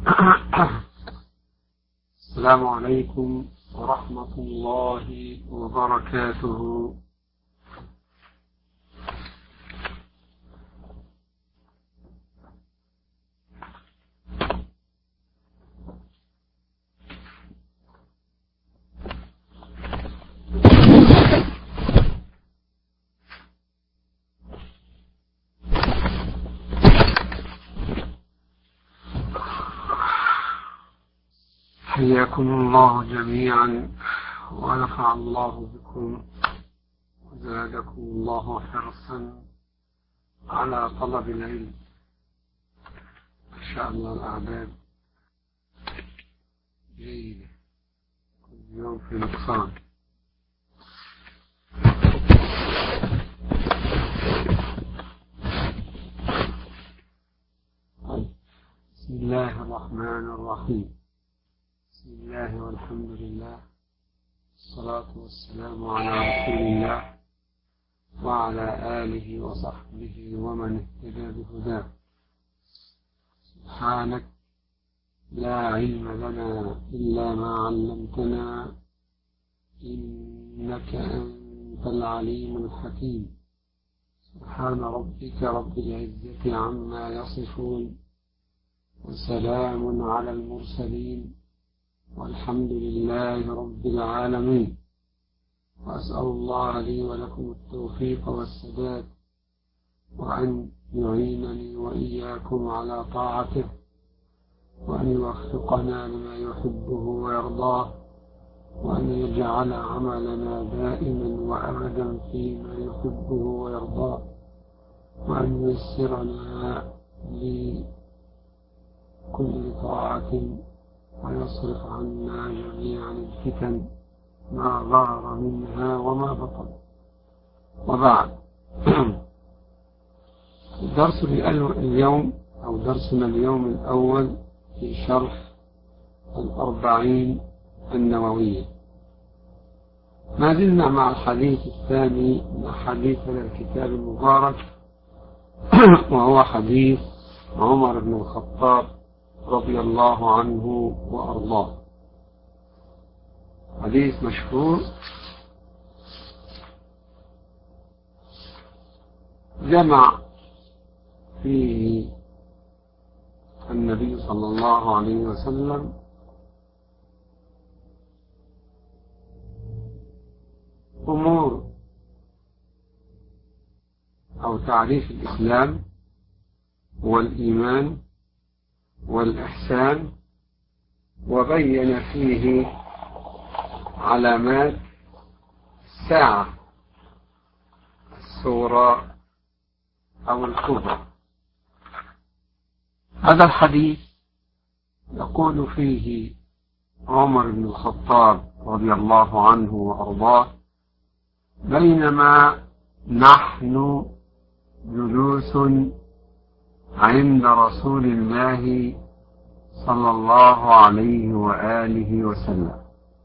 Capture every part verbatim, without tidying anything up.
السلام عليكم ورحمة الله وبركاته. حياكم الله جميعا ونفع الله بكم وزادكم الله حرصا على طلب العلم. إن شاء الله الأعداد جيدة، كل يوم في نقصان. بسم الله الرحمن الرحيم. بسم الله والحمد لله، الصلاة والسلام على رسول الله وعلى آله وصحبه ومن اهتدى بهداه. سبحانك لا علم لنا إلا ما علمتنا، إنك أنت العليم الحكيم. سبحان ربك رب العزة عما يصفون، وسلام على المرسلين، والحمد لله رب العالمين. وأسأل الله لي ولكم التوفيق والسداد، وأن يعينني وإياكم على طاعته، وأن يوفقنا لما يحبه ويرضاه، وأن يجعل عملنا دائما وأبدا فيما يحبه ويرضاه، وأن ييسرنا لكل طاعة، ويصرف عنا جميعا الفتن ما ظهر منها وما بطن. وبعد، درس اليوم أو درسنا اليوم الأول في شرح الأربعين النووية. ما زلنا مع الحديث الثاني من حديثنا الكتاب المبارك، وهو حديث عمر بن الخطاب رضي الله عنه وأرضاه. حديث مشهور جمع فيه النبي صلى الله عليه وسلم أمور أو تعريف الإسلام والإيمان والإحسان، وبين فيه علامات الساعة الصغرى أو الكبرى. هذا الحديث يقول فيه عمر بن الخطاب رضي الله عنه وأرضاه: بينما نحن جلوس عند رسول الله صلى الله عليه وآله وسلم،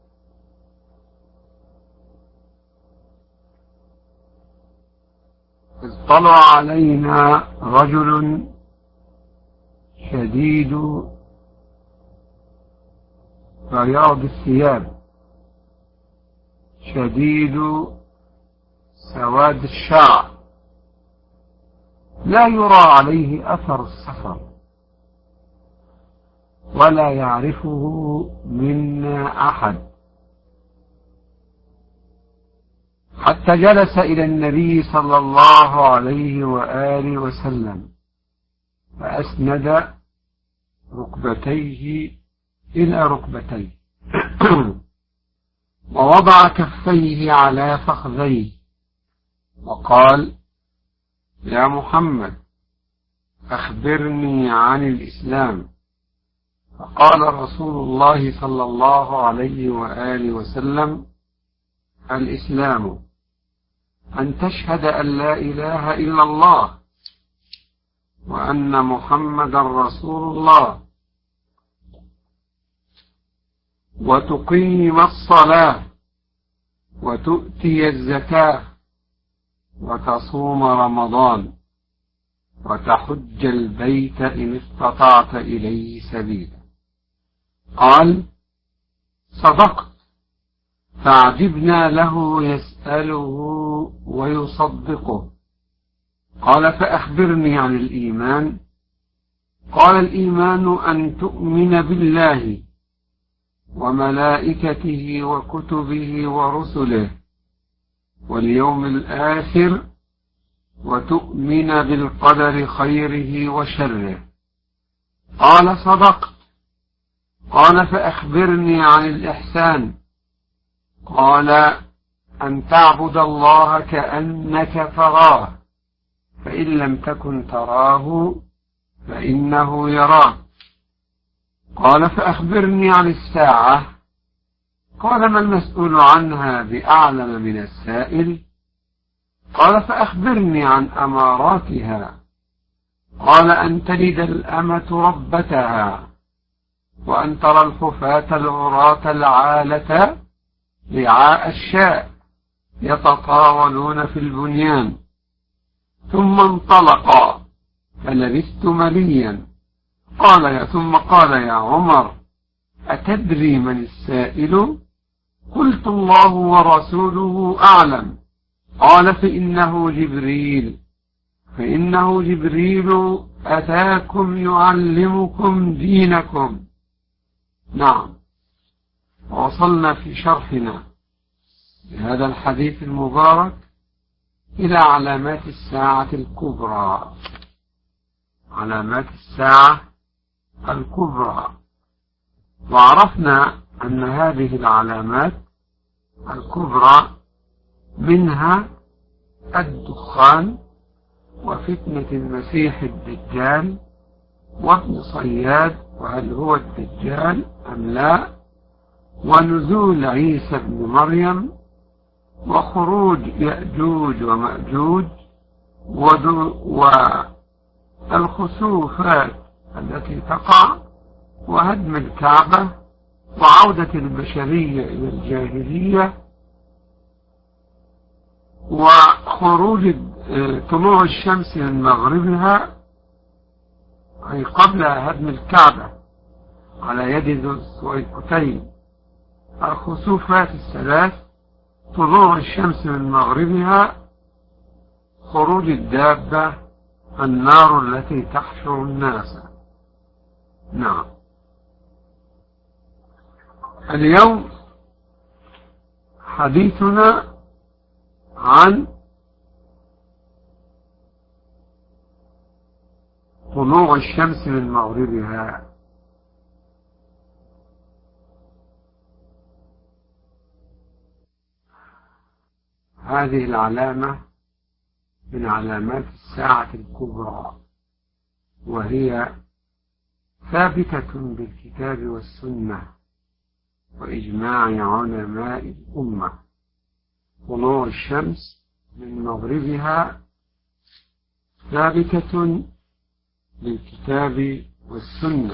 إذ طلع علينا رجل شديد بياض الثياب، شديد سواد الشعر، لا يرى عليه أثر السفر، ولا يعرفه منا أحد، حتى جلس إلى النبي صلى الله عليه وآله وسلم، فأسند ركبتيه إلى ركبتيه ووضع كفيه على فخذيه، وقال: يا محمد، أخبرني عن الإسلام. فقال رسول الله صلى الله عليه وآله وسلم: الإسلام أن تشهد أن لا إله إلا الله وأن محمدا رسول الله، وتقيم الصلاة، وتؤتي الزكاة، وتصوم رمضان، وتحج البيت إن استطعت إليه سبيلا. قال: صدقت. فعجبنا له يسأله ويصدقه. قال: فأخبرني عن الإيمان. قال: الإيمان أن تؤمن بالله وملائكته وكتبه ورسله واليوم الآخر وتؤمن بالقدر خيره وشره. قال: صدقت. قال: فأخبرني عن الإحسان. قال: أن تعبد الله كأنك تراه، فإن لم تكن تراه فإنه يراك. قال: فأخبرني عن الساعة. قال: ما المسؤول عنها بأعلم من السائل. قال: فأخبرني عن أماراتها. قال: أن تلد الأمة ربتها، وأن ترى الحفاة العراة العالة رعاء الشاء يتطاولون في البنيان. ثم انطلقا فلبثت مليا. قال يا ثم قال: يا عمر، أتدري من السائل؟ قلت: الله ورسوله أعلم. قال: فإنه جبريل فإنه جبريل أتاكم يعلمكم دينكم. نعم، وصلنا في شرحنا لهذا الحديث المبارك إلى علامات الساعة الكبرى. علامات الساعة الكبرى، وعرفنا أن هذه العلامات الكبرى منها الدخان، وفتنة المسيح الدجال، وابن صياد وهل هو الدجال أم لا، ونزول عيسى بن مريم، وخروج يأجوج ومأجوج، والخسوفات التي تقع، وهدم الكعبة، وعودة البشرية إلى الجاهلية، وخروج طلوع الشمس من مغربها أي قبل هدم الكعبة على يد ذو السويقتين. الخسوفات الثلاث: طلوع الشمس من مغربها، خروج الدابة، النار التي تحشر الناس. نعم. اليوم حديثنا عن طلوع الشمس من مغربها. هذه العلامة من علامات الساعة الكبرى، وهي ثابتة بالكتاب والسنة وإجماع علماء الأمة. طلوع الشمس من مغربها ثابتة بالكتاب والسنة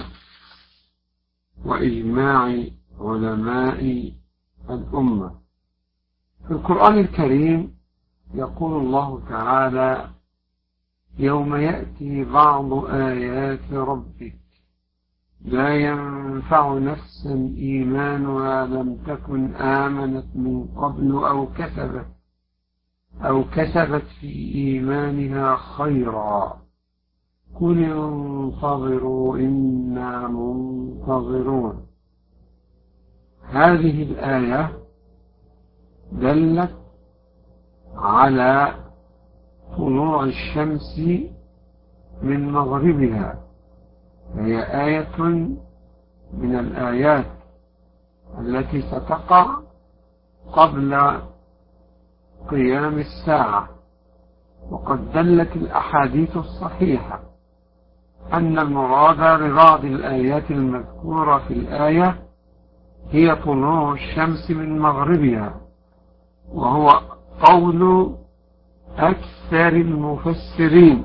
وإجماع علماء الأمة. في القرآن الكريم يقول الله تعالى: يوم يأتي بعض آيات ربك لا ينفع نفسا إيمانها لم تكن آمنت من قبل أو كسبت أو كسبت في إيمانها خيرا قل انتظروا إنا منتظرون. هذه الآية دلت على طلوع الشمس من مغربها، هي آية من الآيات التي ستقع قبل قيام الساعة. وقد دلت الأحاديث الصحيحة أن المراد ببعض الآيات المذكورة في الآية هي طلوع الشمس من مغربها، وهو قول أكثر المفسرين.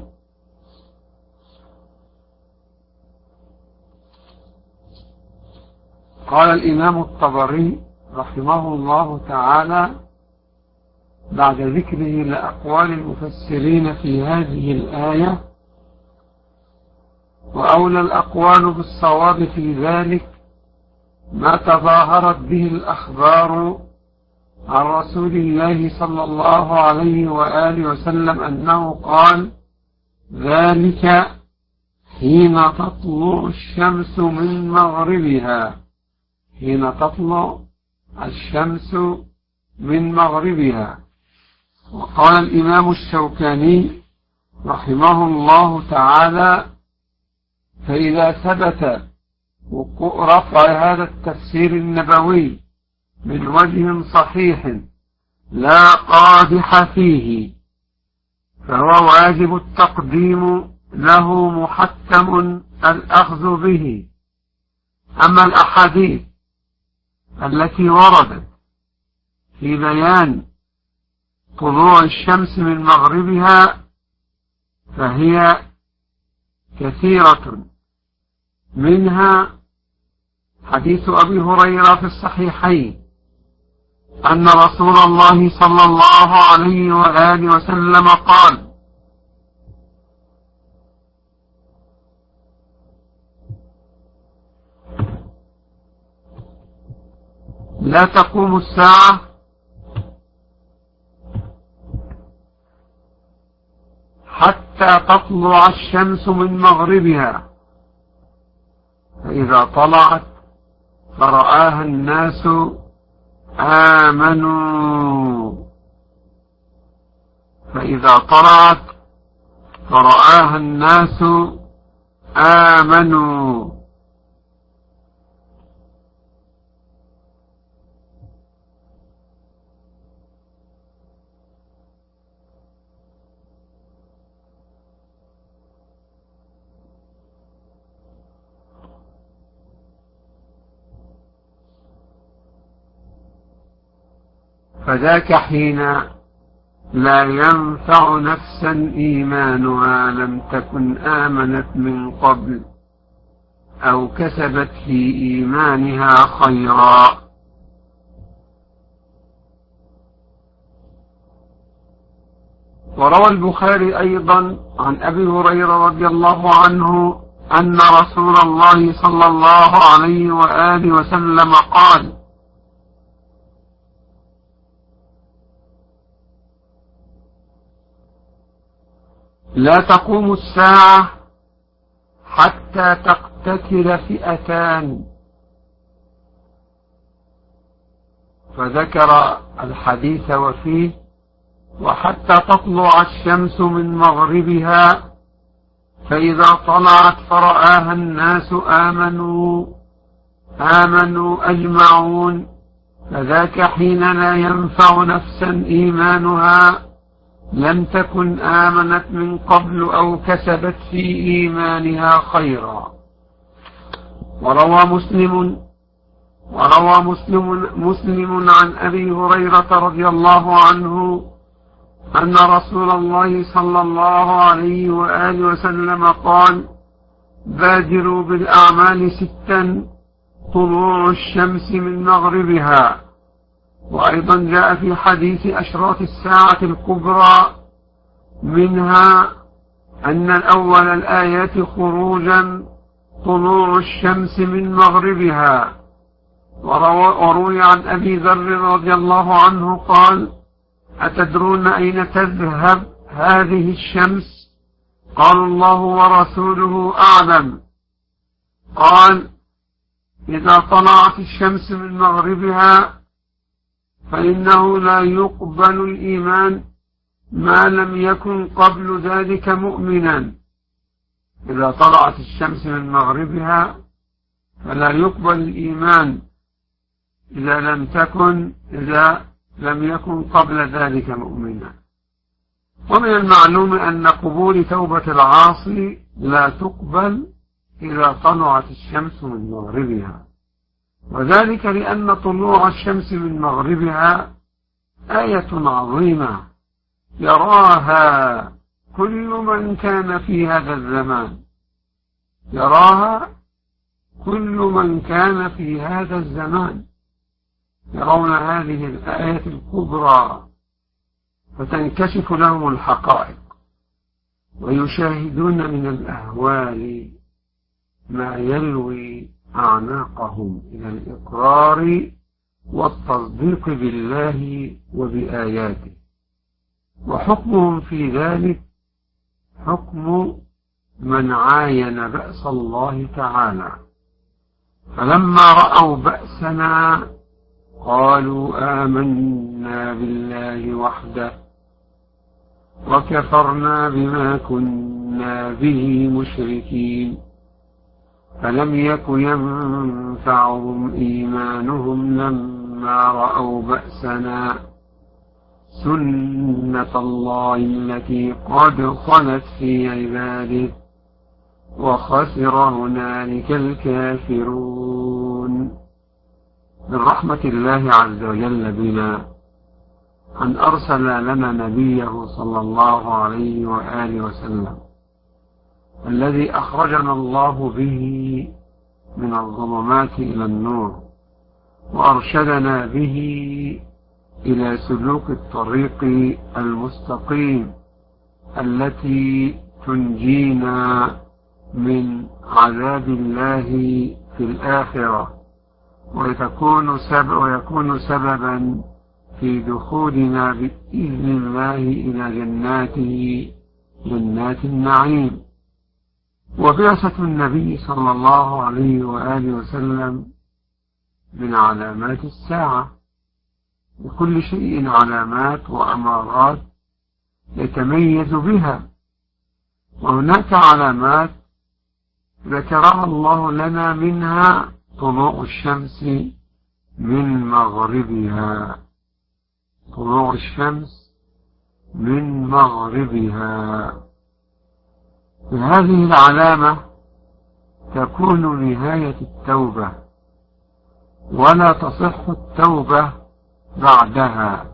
قال الإمام الطبري رحمه الله تعالى بعد ذكره لأقوال المفسرين في هذه الآية: وأولى الأقوال بالصواب في ذلك ما تظاهرت به الأخبار عن رسول الله صلى الله عليه وآله وسلم أنه قال: ذلك حين تطلع الشمس من مغربها، حين تطلع الشمس من مغربها. وقال الإمام الشوكاني رحمه الله تعالى: فإذا ثبت رفع هذا التفسير النبوي من وجه صحيح لا قادح فيه فهو واجب التقديم له، محتم الأخذ به. أما الأحاديث التي وردت في بيان طلوع الشمس من مغربها فهي كثيرة، منها حديث أبي هريرة في الصحيحين أن رسول الله صلى الله عليه وآله وسلم قال: لا تقوم الساعة حتى تطلع الشمس من مغربها، فإذا طلعت فرآها الناس آمنوا، فإذا طلعت فرآها الناس آمنوا. فذاك حين لا ينفع نفسا إيمانها لم تكن آمنت من قبل أو كسبت في إيمانها خيرا. وروى البخاري أيضا عن أبي هريرة رضي الله عنه أن رسول الله صلى الله عليه وآله وسلم قال: لا تقوم الساعة حتى تقتتل فئتان، فذكر الحديث وفيه: وحتى تطلع الشمس من مغربها، فإذا طلعت فرآها الناس آمنوا آمنوا أجمعون، فذاك حين لا ينفع نفسا إيمانها لم تكن آمنت من قبل أو كسبت في إيمانها خيرا. وروى مسلم وروى مسلم, مسلم عن أبي هريرة رضي الله عنه أن رسول الله صلى الله عليه وآله وسلم قال: بادروا بالأعمال ستا: طلوع الشمس من مغربها. وأيضا جاء في حديث أشراط الساعة الكبرى منها أن الأول الآيات خروجا طلوع الشمس من مغربها. وروي عن أبي ذر رضي الله عنه قال: أتدرون أين تذهب هذه الشمس؟ قالوا: الله ورسوله أعلم. قال: إذا طلعت الشمس من مغربها فإنه لا يقبل الإيمان ما لم يكن قبل ذلك مؤمنا. إذا طلعت الشمس من مغربها فلا يقبل الإيمان إذا لم تكن إذا لم يكن قبل ذلك مؤمنا. ومن المعلوم أن قبول توبة العاصي لا تقبل إذا طلعت الشمس من مغربها، وذلك لأن طلوع الشمس من مغربها آية عظيمة يراها كل من كان في هذا الزمان، يراها كل من كان في هذا الزمان، يرون هذه الآية الكبرى فتنكشف لهم الحقائق، ويشاهدون من الأهوال ما يلوي أعناقهم إلى الإقرار والتصديق بالله وبآياته، وحكمهم في ذلك حكم من عاين بأس الله تعالى، فلما رأوا بأسنا قالوا آمنا بالله وحده وكفرنا بما كنا به مشركين، فلم يك ينفعهم إيمانهم لما رأوا بأسنا، سنة الله التي قد خلت في عباده وخسر هنالك الكافرون. من رحمة الله عز وجل بنا أن أرسل لنا نبيه صلى الله عليه وآله وسلم الذي أخرجنا الله به من الظلمات إلى النور، وأرشدنا به إلى سلوك الطريق المستقيم التي تنجينا من عذاب الله في الآخرة، وتكون سبب ويكون سببا في دخولنا بإذن الله إلى جناته جنات النعيم. وبعثة النبي صلى الله عليه وآله وسلم من علامات الساعة، لكل شيء علامات وأمارات يتميز بها، وهناك علامات ذكرها الله لنا، منها طلوع الشمس من مغربها، طلوع الشمس من مغربها. هذه العلامة تكون نهاية التوبة، ولا تصح التوبة بعدها،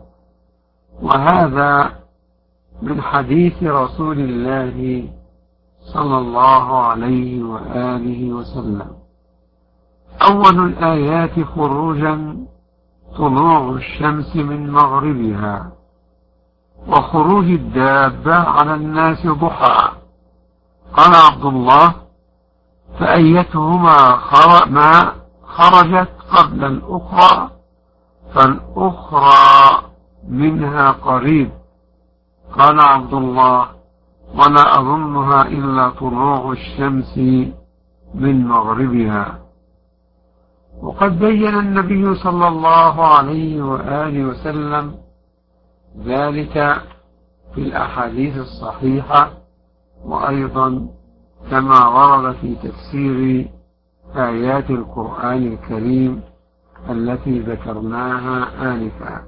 وهذا من حديث رسول الله صلى الله عليه وآله وسلم: أول الآيات خروجا طلوع الشمس من مغربها، وخروج الدابة على الناس ضحى. قال عبد الله: فأيتهما ما خرجت قبل الأخرى فالأخرى منها قريب. قال عبد الله: ولا أظنها إلا طلوع الشمس من مغربها. وقد بين النبي صلى الله عليه وآله وسلم ذلك في الأحاديث الصحيحة، وأيضا كما ورد في تفسير آيات القرآن الكريم التي ذكرناها آنفا.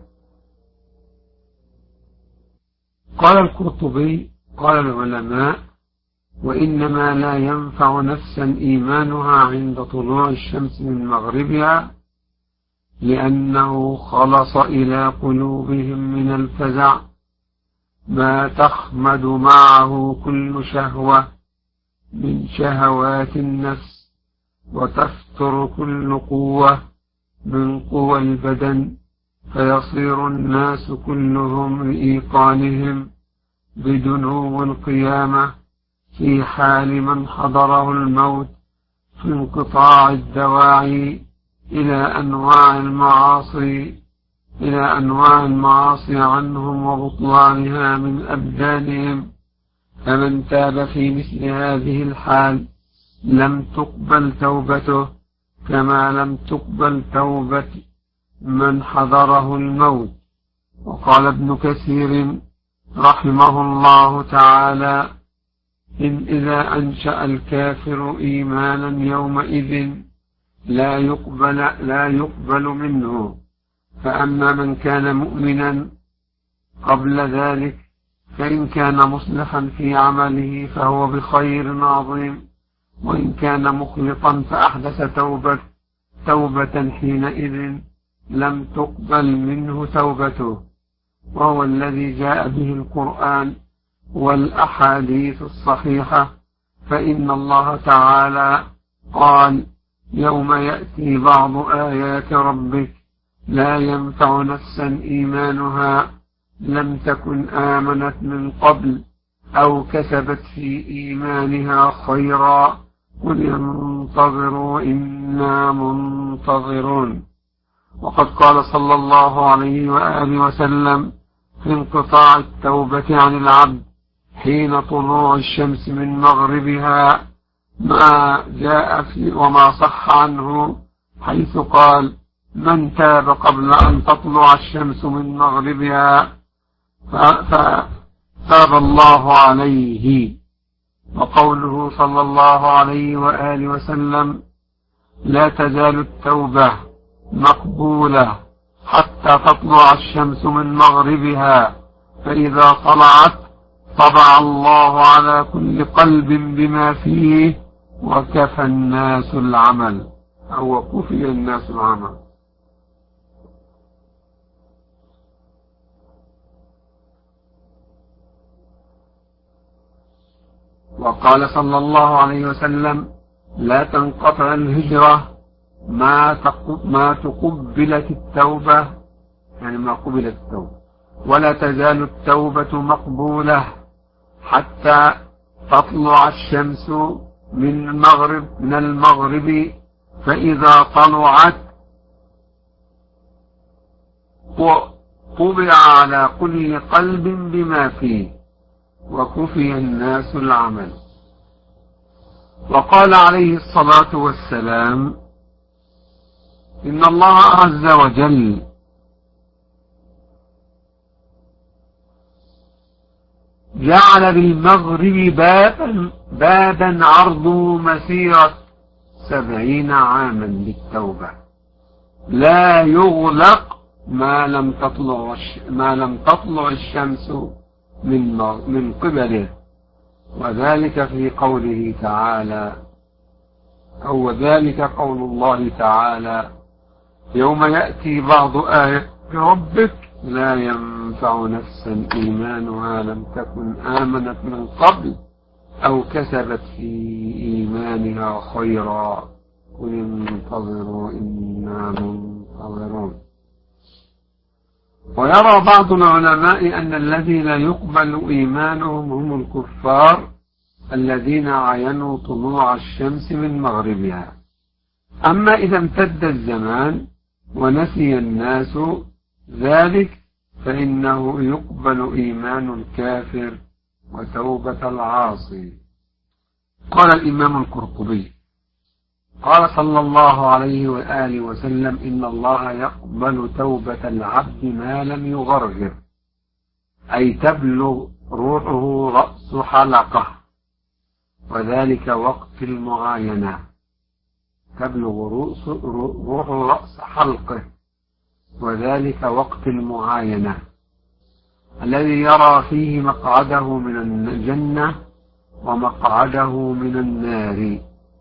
قال القرطبي: قال العلماء: وإنما لا ينفع نفسا إيمانها عند طلوع الشمس من مغربها، لأنه خلص إلى قلوبهم من الفزع ما تخمد معه كل شهوة من شهوات النفس، وتفتر كل قوة من قوى البدن، فيصير الناس كلهم لإيقانهم بدنو القيامة في حال من حضره الموت، في انقطاع الدواعي إلى أنواع المعاصي إلى أنواع المعاصي عنهم وبطلانها من أبدانهم. فمن تاب في مثل هذه الحال لم تقبل توبته، كما لم تقبل توبة من حضره الموت. وقال ابن كثير رحمه الله تعالى: إن إذا أنشأ الكافر إيمانا يومئذ لا يقبل, لا يقبل منه، فأما من كان مؤمنا قبل ذلك فإن كان مصلحا في عمله فهو بخير عظيم، وإن كان مخلطا فأحدث توبة, توبة حينئذ لم تقبل منه توبته، وهو الذي جاء به القرآن والأحاديث الصحيحة. فإن الله تعالى قال: يوم يأتي بعض آيات ربك لا ينفع نفسا إيمانها لم تكن آمنت من قبل أو كسبت في إيمانها خيرا قل انتظروا إنا منتظرون. وقد قال صلى الله عليه وآله وسلم في انقطاع التوبة عن العبد حين طلوع الشمس من مغربها ما جاء في وما صح عنه حيث قال: من تاب قبل أن تطلع الشمس من مغربها فتاب الله عليه. وقوله صلى الله عليه وآله وسلم: لا تزال التوبة مقبولة حتى تطلع الشمس من مغربها، فإذا طلعت طبع الله على كل قلب بما فيه وكفى الناس العمل أو وكفي الناس العمل. وقال صلى الله عليه وسلم: لا تنقطع الهجرة ما ما تقبلت التوبة، يعني ما قبلت التوبة، ولا تزال التوبة مقبولة حتى تطلع الشمس من المغرب من المغرب، فإذا طلعت طبع على كل قلب بما فيه وكفي الناس العمل. وقال عليه الصلاة والسلام: إن الله عز وجل جعل بالمغرب بابا, بابا عرضه مسيرة سبعين عاما للتوبة لا يغلق ما لم تطلع ما لم تطلع الشمس من من قبله، وذلك في قوله تعالى أو ذلك قول الله تعالى: يوم يأتي بعض آيات ربك لا ينفع نفسا إيمانها لم تكن آمنت من قبل أو كسبت في إيمانها خيرا قل انتظروا إنا منتظرون. ويرى بعض العلماء أن الذي لا يقبل إيمانهم هم الكفار الذين عاينوا طلوع الشمس من مغربها. أما إذا امتد الزمان ونسي الناس ذلك فإنه يقبل إيمان الكافر وتوبة العاصي. قال الإمام القرطبي: قال صلى الله عليه وآله وسلم: إن الله يقبل توبة العبد ما لم يغرغر، أي تبلغ روحه رأس حلقه، وذلك وقت المعاينة، تبلغ روحه رأس حلقه، وذلك وقت المعاينة الذي يرى فيه مقعده من الجنة ومقعده من النار.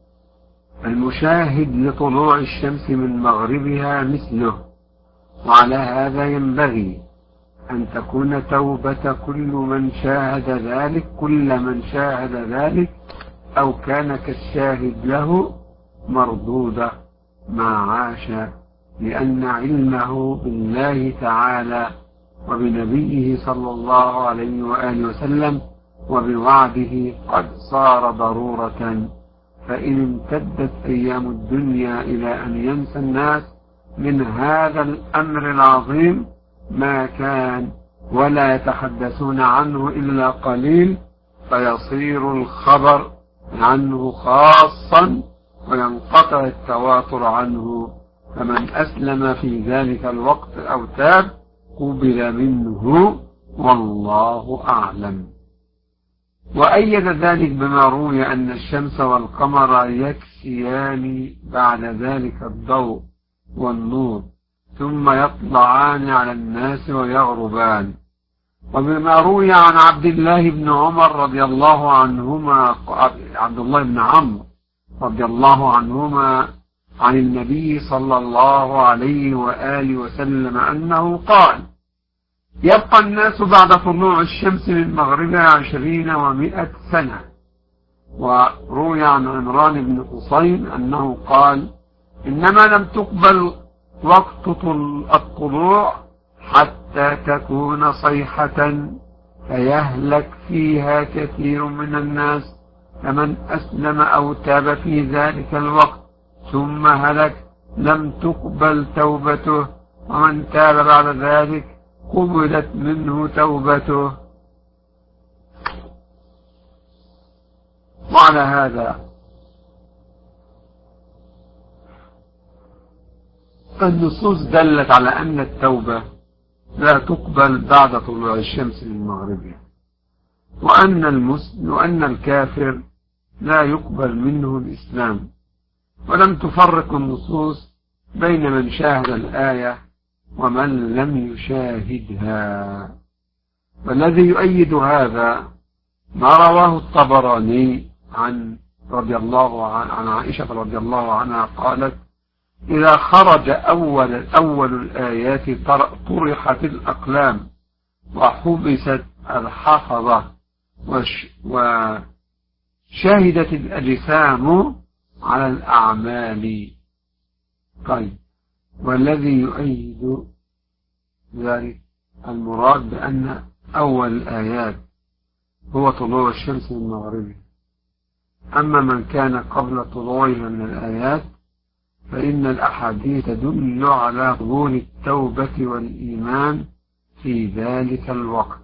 المشاهد لطلوع الشمس من مغربها مثله، وعلى هذا ينبغي أن تكون توبة كل من شاهد ذلك كل من شاهد ذلك أو كان كالشاهد له مردودة ما عاش، لأن علمه بالله تعالى وبنبيه صلى الله عليه وآله وسلم وبوعده قد صار ضرورة. فإن امتدت أيام الدنيا إلى أن ينسى الناس من هذا الأمر العظيم ما كان ولا يتحدثون عنه إلا قليل، فيصير الخبر عنه خاصا وينقطع التواتر عنه، فمن أسلم في ذلك الوقت أو تاب قبل منه والله أعلم. وأيد ذلك بما روي أن الشمس والقمر يكسيان بعد ذلك الضوء والنور ثم يطلعان على الناس ويغربان، وبما روي عن عبد الله بن عمر رضي الله عنهما عبد الله بن عمرو رضي الله عنهما عن النبي صلى الله عليه وآله وسلم أنه قال: يبقى الناس بعد طلوع الشمس من مغربها عشرين ومائة سنة. وروي عن عمران بن حسين أنه قال: إنما لم تقبل وقت الطلوع حتى تكون صيحة فيهلك فيها كثير من الناس فمن أسلم أو تاب في ذلك الوقت ثم هلك لم تقبل توبته، ومن تاب بعد ذلك قبلت منه توبته. وعلى هذا النصوص دلت على أن التوبة لا تقبل بعد طلوع الشمس من مغربها، وأن المسلم وأن الكافر لا يقبل منه الإسلام. ولم تفرق النصوص بين من شاهد الآية ومن لم يشاهدها. والذي يؤيد هذا ما رواه الطبراني عن رضي الله عن, عن عائشة رضي الله عنها قالت: إذا خرج أول, أول الآيات طرحت الأقلام وحبست الحفظة وشهدت الأجسام على الأعمال. طيب، والذي يؤيد ذلك المراد بأن أول الآيات هو طلوع الشمس من مغربها. أما من كان قبل طلوعها من الآيات فإن الأحاديث تدل على قبول التوبة والإيمان في ذلك الوقت.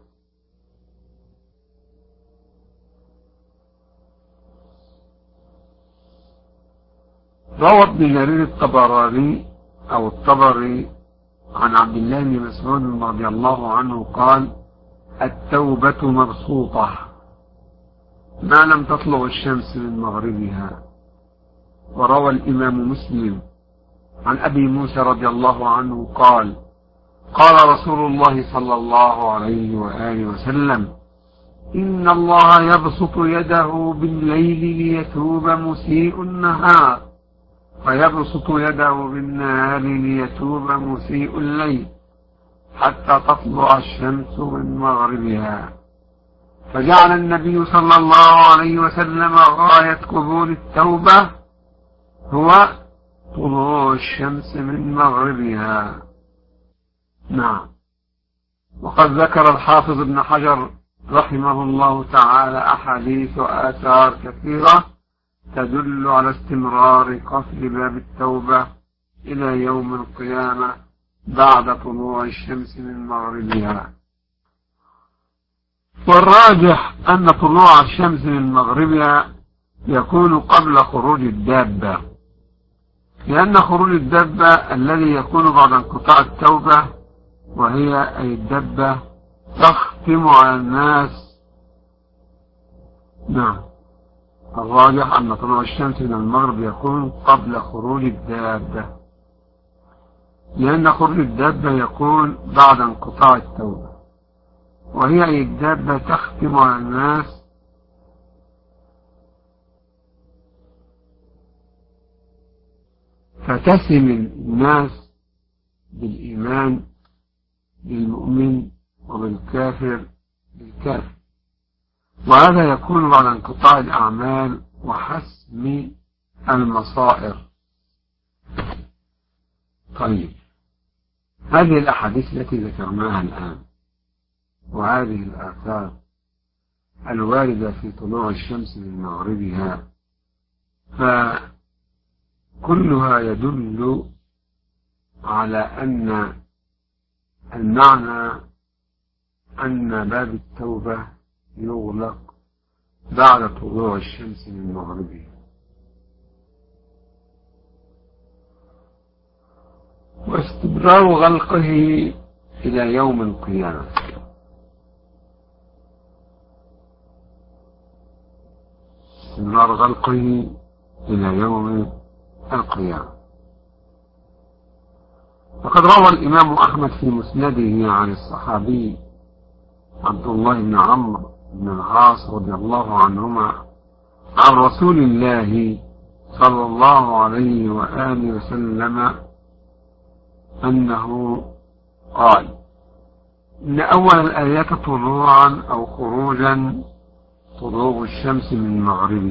روى ابن جرير الطبراني أو الطبري عن عبد الله بن مسعود رضي الله عنه قال: التوبة مبسوطة ما لم تطلع الشمس من مغربها. وروى الإمام مسلم عن أبي موسى رضي الله عنه قال: قال رسول الله صلى الله عليه وآله وسلم: إن الله يبسط يده بالليل ليتوب مسيء النهار، ويبسط يده بالنهار ليتوب مسيء الليل، حتى تطلع الشمس من مغربها. فجعل النبي صلى الله عليه وسلم غاية قبول التوبة هو طلوع الشمس من مغربها. نعم. وقد ذكر الحافظ ابن حجر رحمه الله تعالى أحاديث وآثار كثيرة تدل على استمرار قفل باب التوبة إلى يوم القيامة بعد طلوع الشمس من مغربها. والراجح أن طلوع الشمس من مغربها يكون قبل خروج الدابة، لأن خروج الدابة الذي يكون بعد انقطاع التوبة، وهي أي الدابة تختم على الناس. نعم، الراجح أن طلوع الشمس من المغرب يكون قبل خروج الدابة، لأن خروج الدابة يكون بعد انقطاع التوبة، وهي أي الدابة تختم على الناس فتسم الناس بالإيمان بالمؤمن وبالكافر بالكافر، وهذا يكون بعد انقطاع الأعمال وحسم المصائر. طيب، هذه الأحاديث التي ذكرناها الآن وهذه الآثار الواردة في طلوع الشمس من مغربها فكلها يدل على أن المعنى أن باب التوبة يغلق بعد طلوع الشمس من مغربها، واستمرار غلقه إلى يوم القيامة. استمرار غلقه إلى يوم القيامة. وقد روى الإمام أحمد في مسنده عن الصحابي عبد الله بن عمرو بن العاص رضي الله عنهما عن رسول الله صلى الله عليه وآله وسلم أنه قال: إن أول الآيات طلوعا أو خروجا طلوع الشمس من مغربها.